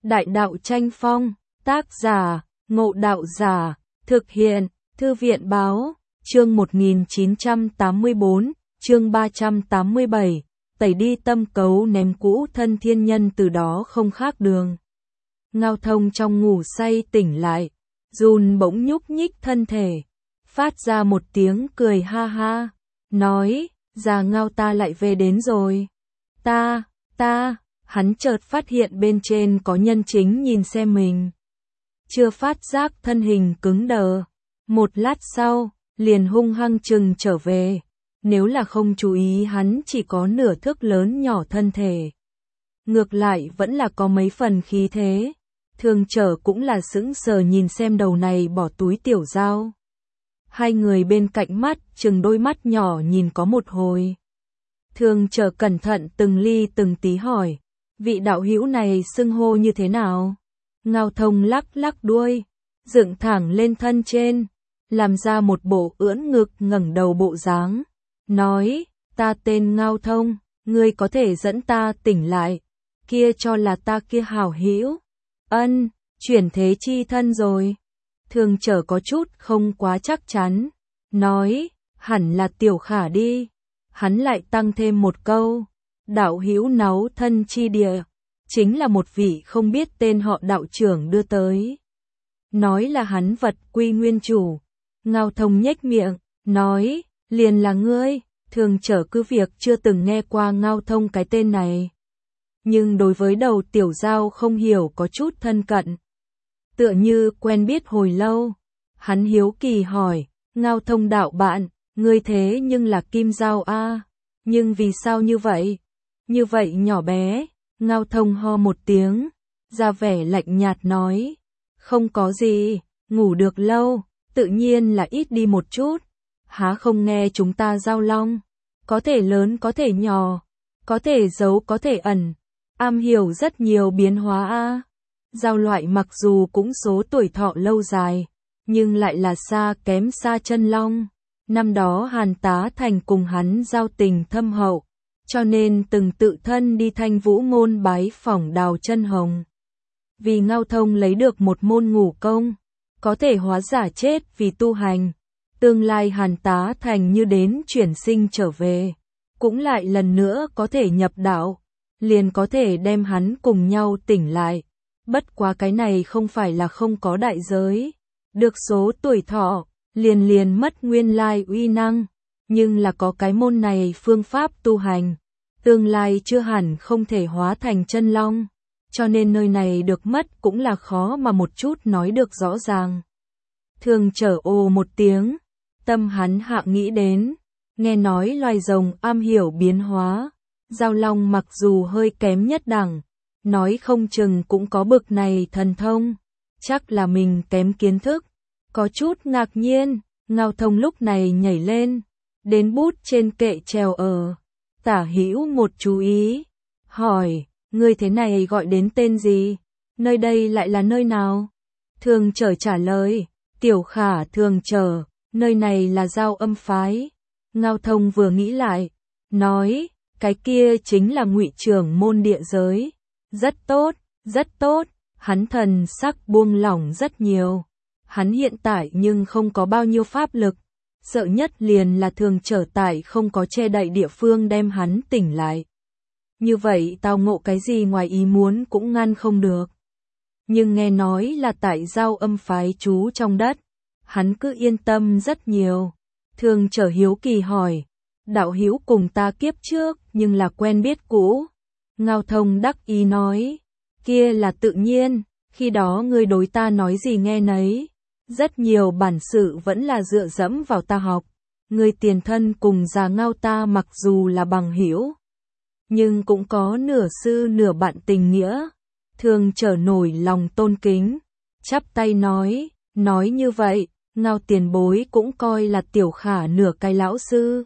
Đại đạo tranh phong, tác giả, Ngộ Đạo Giả, thực hiện, Thư viện báo, chương 1984, chương 387, tẩy đi tâm cấu ném cũ thân thiên nhân từ đó không khác đường. Ngao Thông trong ngủ say tỉnh lại, run bỗng nhúc nhích thân thể, phát ra một tiếng cười ha ha, nói, già Ngao ta lại về đến rồi. Hắn chợt phát hiện bên trên có nhân chính nhìn xem mình. Chưa phát giác thân hình cứng đờ, một lát sau, liền hung hăng chừng trở về. Nếu là không chú ý hắn chỉ có nửa thước lớn nhỏ thân thể. Ngược lại vẫn là có mấy phần khí thế. Thường Trở cũng là sững sờ nhìn xem đầu này bỏ túi tiểu dao. Hai người bên cạnh mắt chừng đôi mắt nhỏ nhìn có một hồi. Thường Trở cẩn thận từng ly từng tí hỏi, vị đạo hữu này xưng hô như thế nào? Ngao Thông lắc lắc đuôi, dựng thẳng lên thân trên, làm ra một bộ ưỡn ngực ngẩng đầu bộ dáng, nói, ta tên Ngao Thông, ngươi có thể dẫn ta tỉnh lại, kia cho là ta kia hảo hữu. Ân, chuyển thế chi thân rồi. Thường Trở có chút không quá chắc chắn, nói, hẳn là Tiểu Khả đi. Hắn lại tăng thêm một câu, đạo hữu náu thân chi địa, chính là một vị không biết tên họ đạo trưởng đưa tới. Nói là hắn vật quy nguyên chủ. Ngao Thông nhếch miệng, nói, liền là ngươi. Thường Trở cứ việc chưa từng nghe qua Ngao Thông cái tên này. Nhưng đối với đầu tiểu dao không hiểu có chút thân cận. Tựa như quen biết hồi lâu. Hắn hiếu kỳ hỏi, Ngao Thông đạo bạn, ngươi thế nhưng là Kim Dao a, nhưng vì sao như vậy? Như vậy nhỏ bé. Ngao Thông ho một tiếng, ra vẻ lạnh nhạt nói, không có gì, ngủ được lâu, tự nhiên là ít đi một chút. Há không nghe chúng ta giao long, có thể lớn có thể nhỏ, có thể giấu có thể ẩn, am hiểu rất nhiều biến hóa a. Giao loại mặc dù cũng số tuổi thọ lâu dài, nhưng lại là xa kém xa chân long. Năm đó Hàn Tá Thành cùng hắn giao tình thâm hậu, cho nên từng tự thân đi Thanh Vũ môn bái phỏng Đào Chân Hồng. Vì Ngao Thông lấy được một môn ngủ công, có thể hóa giả chết vì tu hành. Tương lai Hàn Tá Thành như đến chuyển sinh trở về, cũng lại lần nữa có thể nhập đạo, liền có thể đem hắn cùng nhau tỉnh lại. Bất quá cái này không phải là không có đại giới, được số tuổi thọ, liền mất nguyên lai uy năng, nhưng là có cái môn này phương pháp tu hành, tương lai chưa hẳn không thể hóa thành chân long, cho nên nơi này được mất cũng là khó mà một chút nói được rõ ràng. Thường Trở ồ một tiếng, tâm hắn hạ nghĩ đến, nghe nói loài rồng am hiểu biến hóa, giao long mặc dù hơi kém nhất đẳng, nói không chừng cũng có bực này thần thông, chắc là mình kém kiến thức, có chút ngạc nhiên. Ngao Thông lúc này nhảy lên, đến bút trên kệ treo ở tả hữu một chú ý, hỏi, ngươi thế này gọi đến tên gì? Nơi đây lại là nơi nào? Thường Trở trả lời, Tiểu Khả Thường Trở, nơi này là Giao Âm phái. Ngao Thông vừa nghĩ lại, nói, cái kia chính là Ngụy trưởng môn địa giới. Rất tốt, hắn thần sắc buông lỏng rất nhiều. Hắn hiện tại nhưng không có bao nhiêu pháp lực, sợ nhất liền là Thường Trở tại không có che đậy địa phương đem hắn tỉnh lại. Như vậy tao ngộ cái gì ngoài ý muốn cũng ngăn không được. Nhưng nghe nói là tại Giao Âm phái trú trong đất, hắn cứ yên tâm rất nhiều. Thường Trở hiếu kỳ hỏi, đạo hữu cùng ta kiếp trước nhưng là quen biết cũ. Ngao Thông đắc ý nói, kia là tự nhiên, khi đó ngươi đối ta nói gì nghe nấy. Rất nhiều bản sự vẫn là dựa dẫm vào ta học. Ngươi tiền thân cùng già Ngao ta mặc dù là bằng hữu, nhưng cũng có nửa sư nửa bạn tình nghĩa. Thường Trở nổi lòng tôn kính, chắp tay nói như vậy, Ngao tiền bối cũng coi là Tiểu Khả nửa cái lão sư.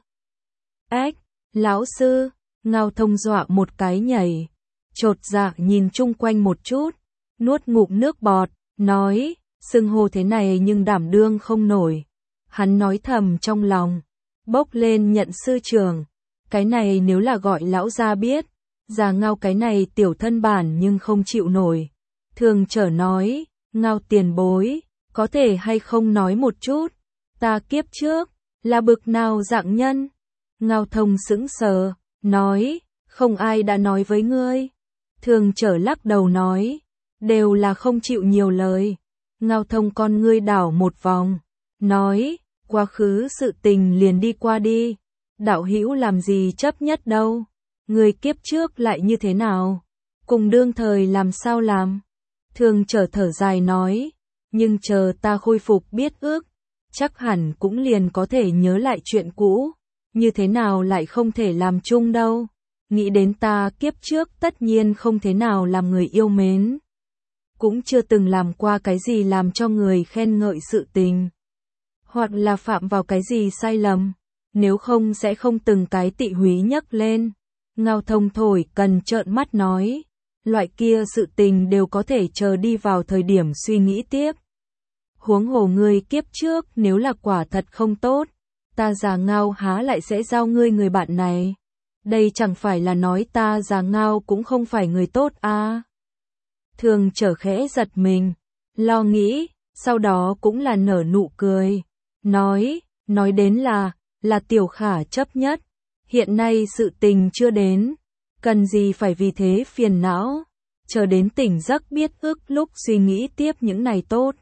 Ếch, lão sư, Ngao Thông dọa một cái nhảy, chột dạ nhìn chung quanh một chút, nuốt ngụm nước bọt, nói, xưng hô thế này nhưng đảm đương không nổi. Hắn nói thầm trong lòng, bốc lên nhận sư trưởng, cái này nếu là gọi lão gia biết, già Ngao cái này tiểu thân bản nhưng không chịu nổi. Thường Trở nói, Ngao tiền bối, có thể hay không nói một chút, ta kiếp trước, là bực nào dạng nhân? Ngao Thông sững sờ, nói, không ai đã nói với ngươi. Thường Trở lắc đầu nói, đều là không chịu nhiều lời. Ngao Thông con ngươi đảo một vòng, nói, quá khứ sự tình liền đi qua đi, đạo hữu làm gì chấp nhất đâu, người kiếp trước lại như thế nào, cùng đương thời làm sao làm. Thường Trở thở dài nói, nhưng chờ ta khôi phục biết ước, chắc hẳn cũng liền có thể nhớ lại chuyện cũ, như thế nào lại không thể làm chung đâu. Nghĩ đến ta kiếp trước tất nhiên không thế nào làm người yêu mến, cũng chưa từng làm qua cái gì làm cho người khen ngợi sự tình, hoặc là phạm vào cái gì sai lầm, nếu không sẽ không từng cái tị húy nhấc lên. Ngao Thông thổi cần trợn mắt nói, loại kia sự tình đều có thể chờ đi vào thời điểm suy nghĩ tiếp. Huống hồ ngươi kiếp trước nếu là quả thật không tốt, ta già Ngao há lại sẽ giao ngươi người bạn này. Đây chẳng phải là nói ta già Ngao cũng không phải người tốt à. Thường Trở khẽ giật mình, lo nghĩ, sau đó cũng là nở nụ cười, nói đến là Tiểu Khả chấp nhất, hiện nay sự tình chưa đến, cần gì phải vì thế phiền não, chờ đến tỉnh giấc biết ước lúc suy nghĩ tiếp những này tốt.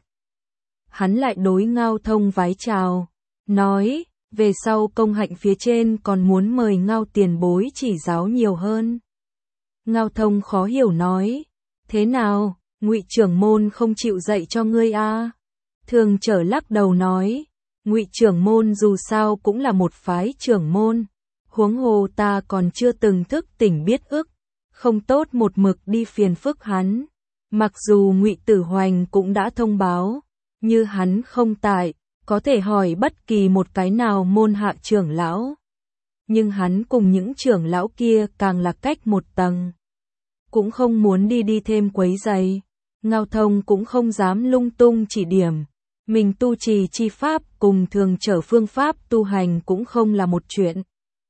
Hắn lại đối Ngao Thông vái chào, nói, về sau công hạnh phía trên còn muốn mời Ngao tiền bối chỉ giáo nhiều hơn. Ngao Thông khó hiểu nói, thế nào, Ngụy trưởng môn không chịu dạy cho ngươi à? Thường Trở lắc đầu nói, Ngụy trưởng môn dù sao cũng là một phái trưởng môn, huống hồ ta còn chưa từng thức tỉnh biết ức, không tốt một mực đi phiền phức hắn. Mặc dù Ngụy Tử Hoành cũng đã thông báo, như hắn không tại, có thể hỏi bất kỳ một cái nào môn hạ trưởng lão. Nhưng hắn cùng những trưởng lão kia càng là cách một tầng, cũng không muốn đi thêm quấy rầy. Ngao Thông cũng không dám lung tung chỉ điểm, mình tu trì chi pháp cùng Thường Trở phương pháp tu hành cũng không là một chuyện.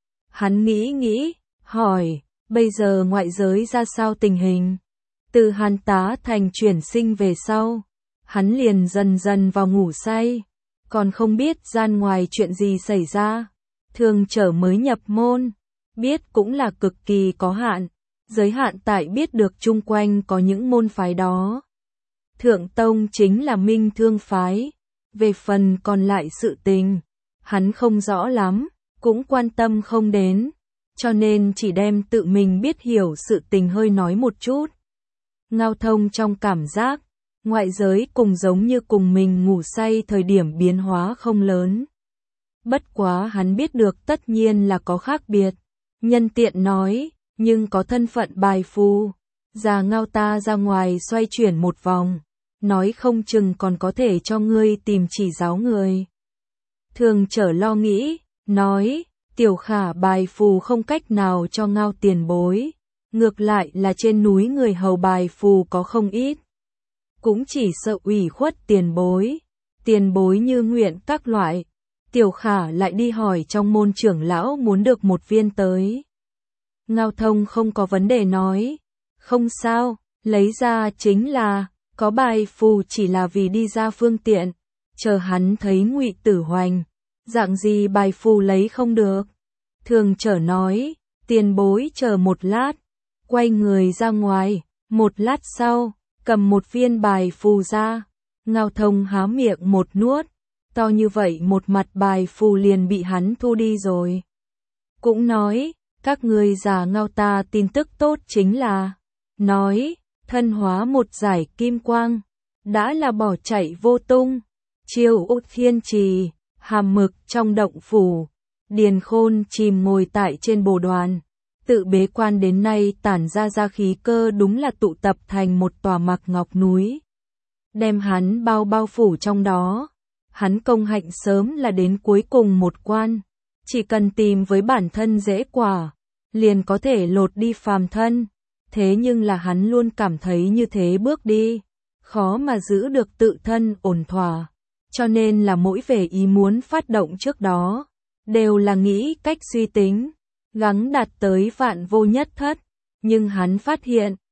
Hắn nghĩ, hỏi, bây giờ ngoại giới ra sao tình hình? Từ Hàn Tá Thành chuyển sinh về sau, hắn liền dần dần vào ngủ say, còn không biết gian ngoài chuyện gì xảy ra. Thường Trở mới nhập môn, biết cũng là cực kỳ có hạn, giới hạn tại biết được chung quanh có những môn phái đó. Thượng tông chính là Minh Thương phái, về phần còn lại sự tình, hắn không rõ lắm, cũng quan tâm không đến, cho nên chỉ đem tự mình biết hiểu sự tình hơi nói một chút. Ngao Thông trong cảm giác, ngoại giới cùng giống như cùng mình ngủ say thời điểm biến hóa không lớn. Bất quá hắn biết được tất nhiên là có khác biệt, nhân tiện nói, nhưng có thân phận bài phù, già Ngao ta ra ngoài xoay chuyển một vòng, nói không chừng còn có thể cho ngươi tìm chỉ giáo người. Thường Trở lo nghĩ, nói, Tiểu Khả bài phù không cách nào cho Ngao tiền bối, ngược lại là trên núi người hầu bài phù có không ít. Cũng chỉ sợ ủy khuất tiền bối như nguyện các loại. Tiểu Khả lại đi hỏi trong môn trưởng lão muốn được một viên tới. Ngao Thông không có vấn đề nói, không sao, lấy ra chính là, có bài phù chỉ là vì đi ra phương tiện, chờ hắn thấy Ngụy Tử Hoành, dạng gì bài phù lấy không được. Thường Trở nói, tiền bối chờ một lát, quay người ra ngoài, một lát sau, cầm một viên bài phù ra. Ngao Thông há miệng một nuốt, to như vậy một mặt bài phù liền bị hắn thu đi rồi. Cũng nói, các ngươi già Ngao ta tin tức tốt chính là, nói, thân hóa một giải kim quang, đã là bỏ chạy vô tung. Chiêu Út Thiên Trì, hàm mực trong động phủ, Điền Khôn chìm ngồi tại trên bồ đoàn, tự bế quan đến nay tản ra khí cơ đúng là tụ tập thành một tòa Mạc Ngọc núi, đem hắn bao phủ trong đó. Hắn công hạnh sớm là đến cuối cùng một quan, chỉ cần tìm với bản thân dễ quả, liền có thể lột đi phàm thân. Thế nhưng là hắn luôn cảm thấy như thế bước đi, khó mà giữ được tự thân ổn thỏa, cho nên là mỗi về ý muốn phát động trước đó, đều là nghĩ cách suy tính, gắng đạt tới vạn vô nhất thất. Nhưng hắn phát hiện,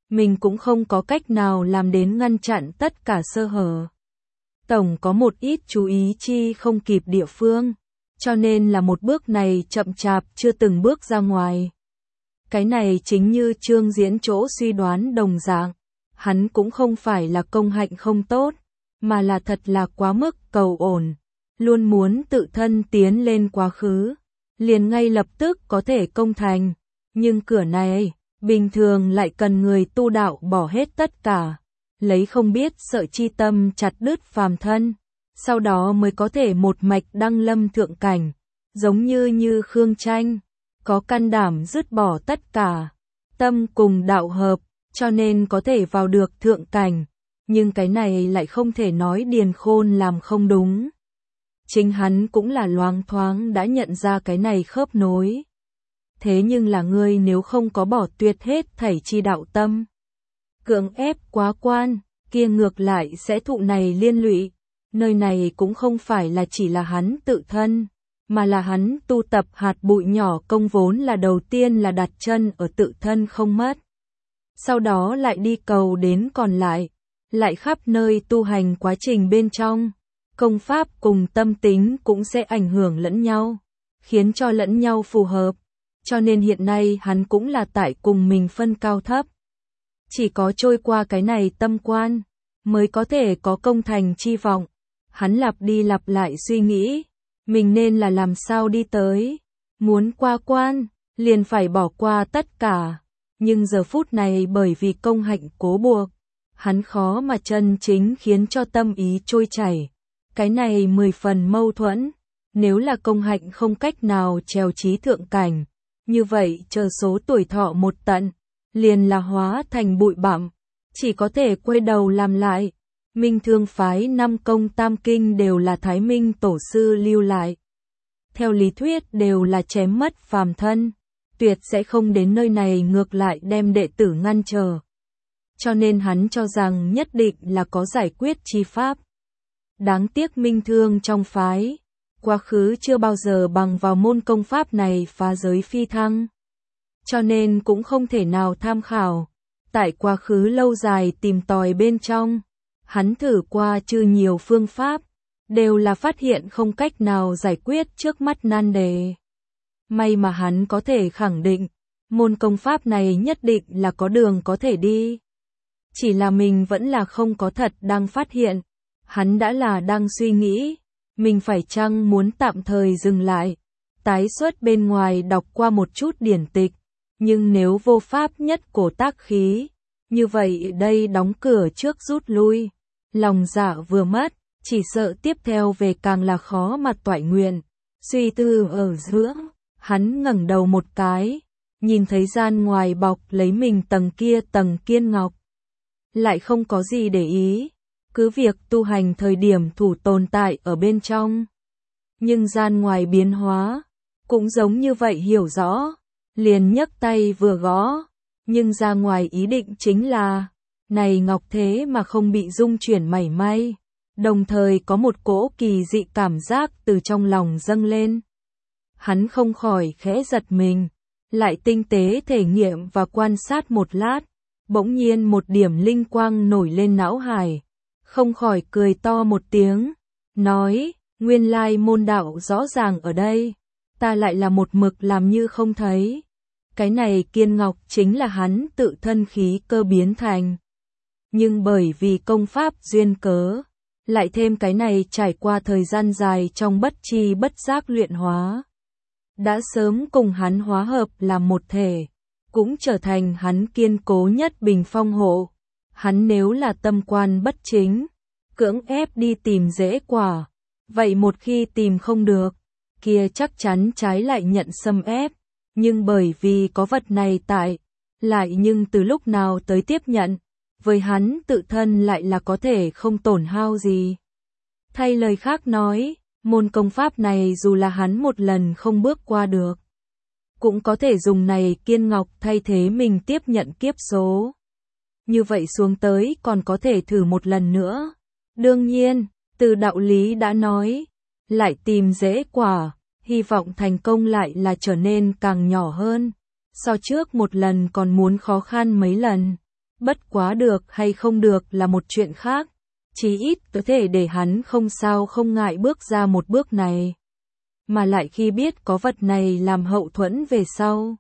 mình cũng không có cách nào làm đến ngăn chặn tất cả sơ hở. Tổng có một ít chú ý chi không kịp địa phương, cho nên là một bước này chậm chạp chưa từng bước ra ngoài. Cái này chính như Trương Diễn chỗ suy đoán đồng dạng, hắn cũng không phải là công hạnh không tốt, mà là thật là quá mức cầu ổn, luôn muốn tự thân tiến lên quá khứ, liền ngay lập tức có thể công thành, nhưng cửa này, bình thường lại cần người tu đạo bỏ hết tất cả, lấy không biết sợ chi tâm chặt đứt phàm thân, sau đó mới có thể một mạch đăng lâm thượng cảnh, giống như Khương Tranh, có can đảm dứt bỏ tất cả, tâm cùng đạo hợp, cho nên có thể vào được thượng cảnh, nhưng cái này lại không thể nói Điền Khôn làm không đúng. Chính hắn cũng là loáng thoáng đã nhận ra cái này khớp nối. Thế nhưng là ngươi nếu không có bỏ tuyệt hết thảy chi đạo tâm, cưỡng ép quá quan, kia ngược lại sẽ thụ này liên lụy. Nơi này cũng không phải là chỉ là hắn tự thân, mà là hắn tu tập hạt bụi nhỏ công vốn là đầu tiên là đặt chân ở tự thân không mất. Sau đó lại đi cầu đến còn lại khắp nơi tu hành quá trình bên trong, công pháp cùng tâm tính cũng sẽ ảnh hưởng lẫn nhau, khiến cho lẫn nhau phù hợp, cho nên hiện nay hắn cũng là tại cùng mình phân cao thấp. Chỉ có trôi qua cái này tâm quan, mới có thể có công thành chi vọng. Hắn lặp đi lặp lại suy nghĩ, mình nên là làm sao đi tới, muốn qua quan, liền phải bỏ qua tất cả, nhưng giờ phút này bởi vì công hạnh cố buộc, hắn khó mà chân chính khiến cho tâm ý trôi chảy, cái này 10 phần mâu thuẫn, nếu là công hạnh không cách nào trèo trí thượng cảnh, như vậy chờ số tuổi thọ một tận, liền là hóa thành bụi bặm, chỉ có thể quay đầu làm lại. Minh Thương phái 5 công tam kinh đều là Thái Minh tổ sư lưu lại. Theo lý thuyết đều là chém mất phàm thân, tuyệt sẽ không đến nơi này ngược lại đem đệ tử ngăn trở. Cho nên hắn cho rằng nhất định là có giải quyết chi pháp. Đáng tiếc Minh Thương trong phái, quá khứ chưa bao giờ bằng vào môn công pháp này phá giới phi thăng. Cho nên cũng không thể nào tham khảo. Tại quá khứ lâu dài tìm tòi bên trong, hắn thử qua chư nhiều phương pháp, đều là phát hiện không cách nào giải quyết trước mắt nan đề. May mà hắn có thể khẳng định, môn công pháp này nhất định là có đường có thể đi. Chỉ là mình vẫn là không có thật đang phát hiện, hắn đã là đang suy nghĩ, mình phải chăng muốn tạm thời dừng lại, tái xuất bên ngoài đọc qua một chút điển tịch, nhưng nếu vô pháp nhất cổ tác khí, như vậy đây đóng cửa trước rút lui. Lòng dạ vừa mất, chỉ sợ tiếp theo về càng là khó mà toại nguyện. Suy tư ở giữa, hắn ngẩng đầu một cái, nhìn thấy gian ngoài bọc lấy mình tầng kiên ngọc. Lại không có gì để ý, cứ việc tu hành thời điểm thủ tồn tại ở bên trong. Nhưng gian ngoài biến hóa, cũng giống như vậy hiểu rõ, liền nhấc tay vừa gõ, nhưng ra ngoài ý định chính là này ngọc thế mà không bị rung chuyển mảy may, đồng thời có một cỗ kỳ dị cảm giác từ trong lòng dâng lên. Hắn không khỏi khẽ giật mình, lại tinh tế thể nghiệm và quan sát một lát, bỗng nhiên một điểm linh quang nổi lên não hải, không khỏi cười to một tiếng, nói, nguyên lai môn đạo rõ ràng ở đây, ta lại là một mực làm như không thấy. Cái này kiên ngọc chính là hắn tự thân khí cơ biến thành. Nhưng bởi vì công pháp duyên cớ, lại thêm cái này trải qua thời gian dài trong bất chi bất giác luyện hóa. Đã sớm cùng hắn hóa hợp làm một thể, cũng trở thành hắn kiên cố nhất bình phong hộ. Hắn nếu là tâm quan bất chính, cưỡng ép đi tìm dễ quả, vậy một khi tìm không được, kia chắc chắn trái lại nhận xâm ép. Nhưng bởi vì có vật này tại, lại nhưng từ lúc nào tới tiếp nhận, với hắn tự thân lại là có thể không tổn hao gì. Thay lời khác nói, môn công pháp này dù là hắn một lần không bước qua được, cũng có thể dùng này kiên ngọc thay thế mình tiếp nhận kiếp số. Như vậy xuống tới còn có thể thử một lần nữa. Đương nhiên, từ đạo lý đã nói, lại tìm dễ quả, hy vọng thành công lại là trở nên càng nhỏ hơn. So trước một lần còn muốn khó khăn mấy lần. Bất quá được hay không được là một chuyện khác, chí ít có thể để hắn không sao không ngại bước ra một bước này. Mà lại khi biết có vật này làm hậu thuẫn về sau,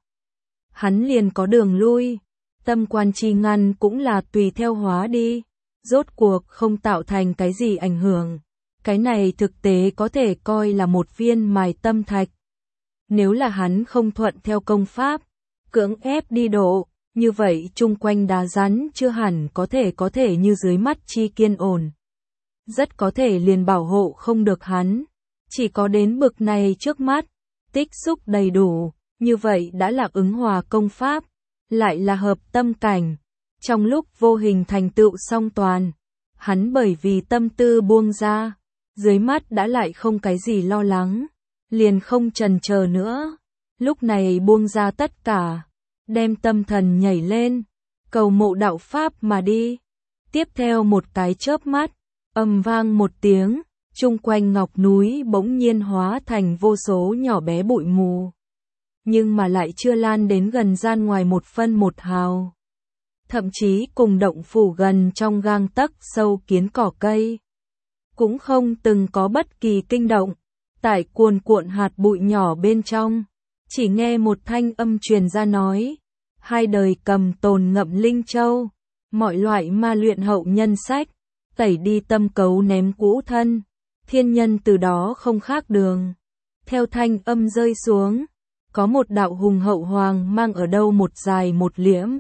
hắn liền có đường lui, tâm quan chi ngăn cũng là tùy theo hóa đi, rốt cuộc không tạo thành cái gì ảnh hưởng. Cái này thực tế có thể coi là một viên mài tâm thạch. Nếu là hắn không thuận theo công pháp, cưỡng ép đi độ, như vậy chung quanh đá rắn chưa hẳn có thể như dưới mắt chi kiên ổn. Rất có thể liền bảo hộ không được hắn. Chỉ có đến bực này trước mắt, tích xúc đầy đủ, như vậy đã là ứng hòa công pháp, lại là hợp tâm cảnh. Trong lúc vô hình thành tựu song toàn, hắn bởi vì tâm tư buông ra, dưới mắt đã lại không cái gì lo lắng, liền không chần chờ nữa. Lúc này buông ra tất cả, đem tâm thần nhảy lên, cầu mộ đạo pháp mà đi. Tiếp theo một cái chớp mắt, ầm vang một tiếng, chung quanh ngọc núi bỗng nhiên hóa thành vô số nhỏ bé bụi mù. Nhưng mà lại chưa lan đến gần gian ngoài một phân một hào. Thậm chí cùng động phủ gần trong gang tấc sâu kiến cỏ cây. Cũng không từng có bất kỳ kinh động. Tại cuồn cuộn hạt bụi nhỏ bên trong, chỉ nghe một thanh âm truyền ra nói, hai đời cầm tồn ngậm linh châu, mọi loại ma luyện hậu nhân sách, tẩy đi tâm cấu ném cũ thân, thiên nhân từ đó không khác đường. Theo thanh âm rơi xuống, có một đạo hùng hậu hoàng mang ở đâu một dài một liễm,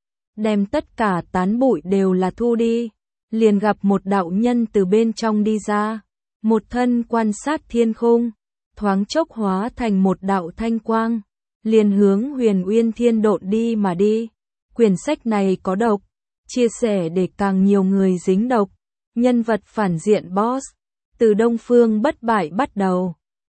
đem tất cả tán bụi đều là thu đi, liền gặp một đạo nhân từ bên trong đi ra, một thân quan sát thiên khung, thoáng chốc hóa thành một đạo thanh quang, liền hướng Huyền Uyên Thiên độn đi mà đi. Quyển sách này có độc, chia sẻ để càng nhiều người dính độc, nhân vật phản diện boss, từ Đông Phương bất bại bắt đầu.